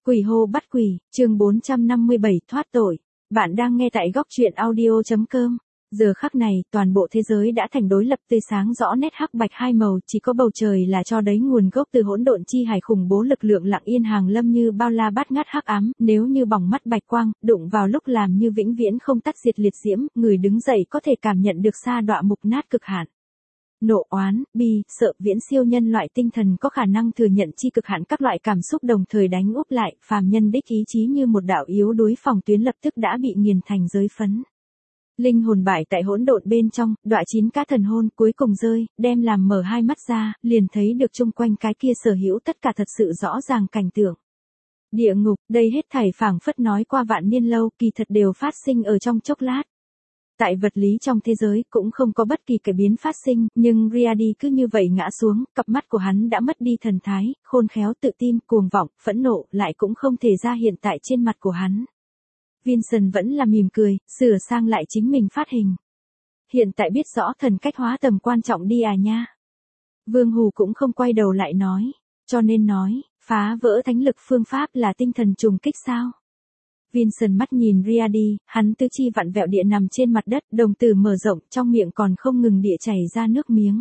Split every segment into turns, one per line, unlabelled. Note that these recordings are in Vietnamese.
Quỷ hô bắt quỷ, chương 457 thoát tội. Bạn đang nghe tại góc truyện audio.com. Giờ khắc này, toàn bộ thế giới đã thành đối lập tươi sáng rõ nét hắc bạch hai màu, chỉ có bầu trời là cho đấy nguồn gốc từ hỗn độn chi hải khủng bố lực lượng lặng yên hàng lâm như bao la bát ngát hắc ám, nếu như bỏng mắt bạch quang, đụng vào lúc làm như vĩnh viễn không tắt diệt liệt diễm, người đứng dậy có thể cảm nhận được sa đọa mục nát cực hạn. Nộ oán, bi, sợ viễn siêu nhân loại tinh thần có khả năng thừa nhận chi cực hạn các loại cảm xúc đồng thời đánh úp lại, phàm nhân đích ý chí như một đạo yếu đuối phòng tuyến lập tức đã bị nghiền thành giới phấn. Linh hồn bại tại hỗn độn bên trong, đọa chín cá thần hồn cuối cùng rơi, đem làm mở hai mắt ra, liền thấy được chung quanh cái kia sở hữu tất cả thật sự rõ ràng cảnh tượng. Địa ngục, đây hết thảy phảng phất nói qua vạn niên lâu, kỳ thật đều phát sinh ở trong chốc lát. Tại vật lý trong thế giới cũng không có bất kỳ cải biến phát sinh, nhưng Riadi cứ như vậy ngã xuống, cặp mắt của hắn đã mất đi thần thái, khôn khéo tự tin, cuồng vọng, phẫn nộ, lại cũng không thể ra hiện tại trên mặt của hắn. Vincent vẫn là mỉm cười, sửa sang lại chính mình phát hình. Hiện tại biết rõ thần cách hóa tầm quan trọng đi à nha. Vương Hù cũng không quay đầu lại nói, cho nên nói, phá vỡ thánh lực phương pháp là tinh thần trùng kích sao? Vincent mắt nhìn Riadi, hắn tứ chi vặn vẹo địa nằm trên mặt đất, đồng tử mở rộng, trong miệng còn không ngừng địa chảy ra nước miếng.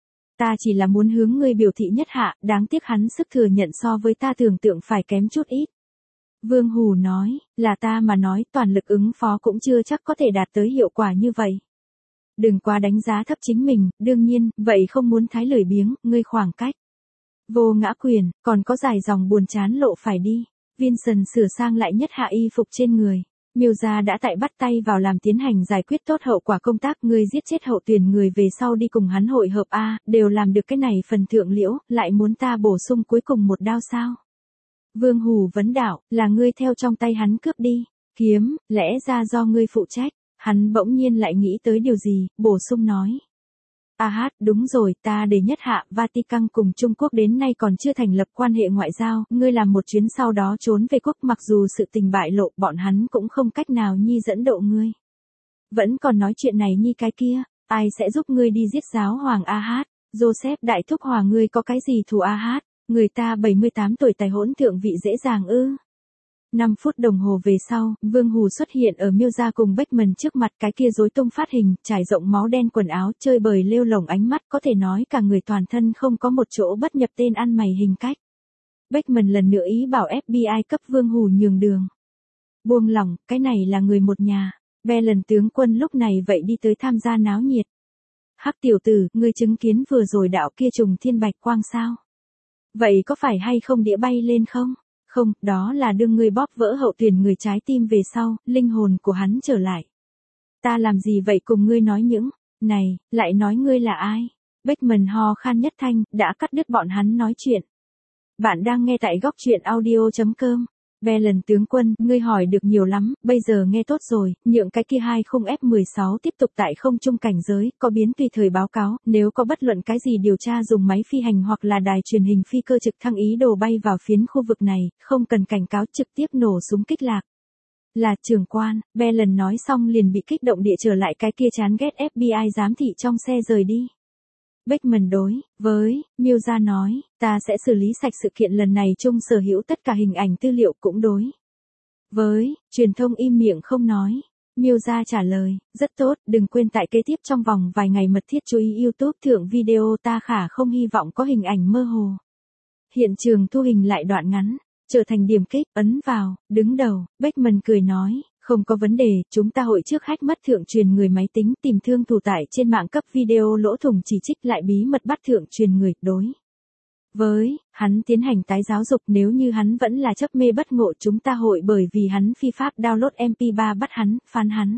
Ta chỉ là muốn hướng ngươi biểu thị nhất hạ, đáng tiếc hắn sức thừa nhận so với ta tưởng tượng phải kém chút ít. Vương Hù nói, là ta mà nói, toàn lực ứng phó cũng chưa chắc có thể đạt tới hiệu quả như vậy. Đừng quá đánh giá thấp chính mình, đương nhiên, vậy không muốn thái lười biếng, ngươi khoảng cách. Vô ngã quyền, còn có dài dòng buồn chán lộ phải đi. Vincent sửa sang lại nhất hạ y phục trên người. Miêu gia đã tại bắt tay vào làm tiến hành giải quyết tốt hậu quả công tác, ngươi giết chết hậu tuyển người về sau đi cùng hắn hội hợp a, đều làm được cái này phần thượng liễu, lại muốn ta bổ sung cuối cùng một đao sao? Vương Hù vấn đạo, là ngươi theo trong tay hắn cướp đi, kiếm, lẽ ra do ngươi phụ trách. Hắn bỗng nhiên lại nghĩ tới điều gì, bổ sung nói. Đúng rồi, ta để nhất hạ, Vatican cùng Trung Quốc đến nay còn chưa thành lập quan hệ ngoại giao, ngươi làm một chuyến sau đó trốn về quốc, mặc dù sự tình bại lộ, bọn hắn cũng không cách nào nhi dẫn độ ngươi. Vẫn còn nói chuyện này nhi cái kia, ai sẽ giúp ngươi đi giết giáo hoàng Joseph đại thúc hòa ngươi có cái gì thù người ta 78 tuổi tài hỗn thượng vị dễ dàng ư. 5 phút đồng hồ về sau, Vương Hù xuất hiện ở Miêu gia cùng Beckman trước mặt, cái kia rối tung phát hình, trải rộng máu đen quần áo, chơi bời lêu lổng ánh mắt, có thể nói cả người toàn thân không có một chỗ bất nhập tên ăn mày hình cách. Beckman lần nữa ý bảo FBI cấp Vương Hù nhường đường. Buông lỏng, cái này là người một nhà. Lần tướng quân lúc này vậy đi tới tham gia náo nhiệt. Hắc tiểu tử, ngươi chứng kiến vừa rồi đạo kia trùng thiên bạch quang sao? Vậy có phải hay không đĩa bay lên không? Không, đó là đương ngươi bóp vỡ hậu tuyển người trái tim về sau, linh hồn của hắn trở lại. Ta làm gì vậy cùng ngươi nói những, này, lại nói ngươi là ai? Beckman ho khan nhất thanh, đã cắt đứt bọn hắn nói chuyện. Bạn đang nghe tại góc truyện audio.com. Lần tướng quân, ngươi hỏi được nhiều lắm, bây giờ nghe tốt rồi, nhượng cái kia 20 F-16 tiếp tục tại không trung cảnh giới, có biến tùy thời báo cáo, nếu có bất luận cái gì điều tra dùng máy phi hành hoặc là đài truyền hình phi cơ trực thăng ý đồ bay vào phiến khu vực này, không cần cảnh cáo trực tiếp nổ súng kích lạc. Là trưởng quan, lần nói xong liền bị kích động địa trở lại cái kia chán ghét FBI giám thị trong xe rời đi. Beckman đối với Miêu gia nói, ta sẽ xử lý sạch sự kiện lần này chung sở hữu tất cả hình ảnh tư liệu cũng đối với truyền thông im miệng không nói. Miêu gia trả lời, rất tốt, đừng quên tại kế tiếp trong vòng vài ngày mật thiết chú ý YouTube thượng video, ta khả không hy vọng có hình ảnh mơ hồ. Hiện trường thu hình lại đoạn ngắn, trở thành điểm kích, ấn vào, đứng đầu. Beckman cười nói, không có vấn đề, chúng ta hội trước hack mất thượng truyền người máy tính, tìm thương thủ tải trên mạng cấp video lỗ thủng chỉ trích lại bí mật bắt thượng truyền người, đối với hắn tiến hành tái giáo dục, nếu như hắn vẫn là chấp mê bất ngộ chúng ta hội bởi vì hắn phi pháp download MP3 bắt hắn, phán hắn.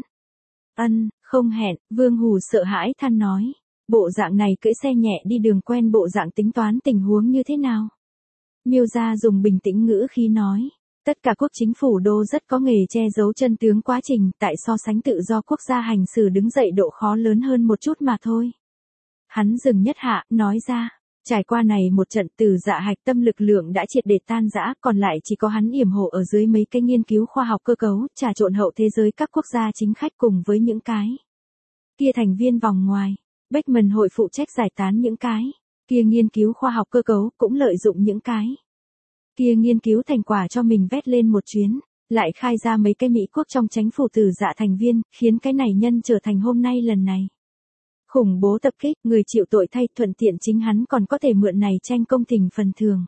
Không hẹn, Vương Hù sợ hãi than nói, bộ dạng này cưỡi xe nhẹ đi đường quen bộ dạng tính toán tình huống như thế nào? Miêu gia dùng bình tĩnh ngữ khí nói. Tất cả quốc chính phủ đô rất có nghề che giấu chân tướng quá trình, tại so sánh tự do quốc gia hành xử đứng dậy độ khó lớn hơn một chút mà thôi. Hắn dừng nhất hạ, nói ra, trải qua này một trận từ dạ hạch tâm lực lượng đã triệt để tan rã, còn lại chỉ có hắn yểm hộ ở dưới mấy cái nghiên cứu khoa học cơ cấu, trà trộn hậu thế giới các quốc gia chính khách cùng với những cái kia thành viên vòng ngoài. Beckman hội phụ trách giải tán những cái kia nghiên cứu khoa học cơ cấu, cũng lợi dụng những cái Kia nghiên cứu thành quả cho mình vét lên một chuyến, lại khai ra mấy cái Mỹ quốc trong chánh phủ tử dạ thành viên, khiến cái này nhân trở thành hôm nay lần này. Khủng bố tập kích, người chịu tội thay, thuận tiện chính hắn còn có thể mượn này tranh công tình phần thưởng.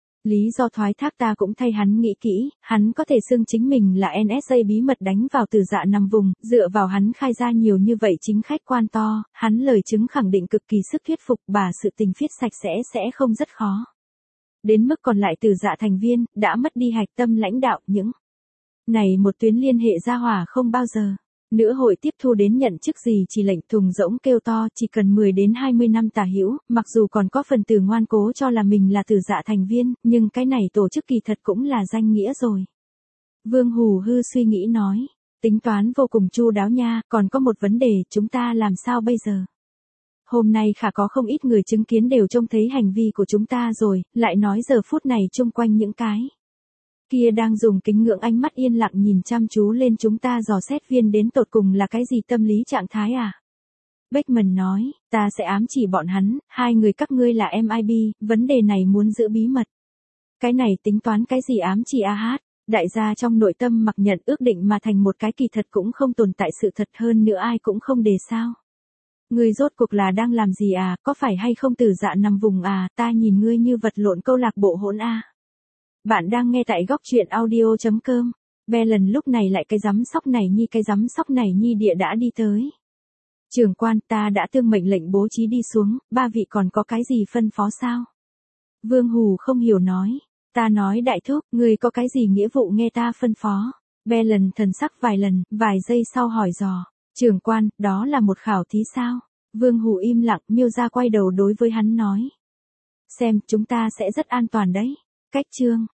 Lý do thoái thác ta cũng thay hắn nghĩ kỹ, hắn có thể xưng chính mình là NSA bí mật đánh vào tử dạ nằm vùng, dựa vào hắn khai ra nhiều như vậy chính khách quan to, hắn lời chứng khẳng định cực kỳ sức thuyết phục bà sự tình viết sạch sẽ không rất khó. Đến mức còn lại tử dạ thành viên, đã mất đi hạch tâm lãnh đạo những này một tuyến liên hệ ra hỏa không bao giờ. Nữa hội tiếp thu đến nhận chức gì chỉ lệnh thùng rỗng kêu to chỉ cần 10 đến 20 năm tả hữu, mặc dù còn có phần tử ngoan cố cho là mình là tử dạ thành viên, nhưng cái này tổ chức kỳ thật cũng là danh nghĩa rồi. Vương Hù Hư suy nghĩ nói, tính toán vô cùng chu đáo nha, còn có một vấn đề chúng ta làm sao bây giờ? Hôm nay khả có không ít người chứng kiến đều trông thấy hành vi của chúng ta rồi, lại nói giờ phút này chung quanh những cái kia đang dùng kính ngưỡng ánh mắt yên lặng nhìn chăm chú lên chúng ta dò xét viên đến tột cùng là cái gì tâm lý trạng thái à? Beckman nói, ta sẽ ám chỉ bọn hắn, hai người các ngươi là MIB, vấn đề này muốn giữ bí mật. Cái này tính toán cái gì ám chỉ hát? Đại gia trong nội tâm mặc nhận ước định mà thành một cái kỳ thật cũng không tồn tại sự thật hơn nữa ai cũng không đề sao. Ngươi rốt cuộc là đang làm gì à, có phải hay không tử dạ nằm vùng à, ta nhìn ngươi như vật lộn câu lạc bộ hỗn a. Bạn đang nghe tại góc truyện audio.com. Belen lúc này lại cái giám sóc này nhi địa đã đi tới. Trưởng quan ta đã tương mệnh lệnh bố trí đi xuống, ba vị còn có cái gì phân phó sao? Vương Hù không hiểu nói. Ta nói đại thúc, người có cái gì nghĩa vụ nghe ta phân phó? Belen thần sắc vài giây sau hỏi dò. Trưởng quan, đó là một khảo thí sao? Vương Hù im lặng, Miêu Gia quay đầu đối với hắn nói. Xem, chúng ta sẽ rất an toàn đấy. Cách chương.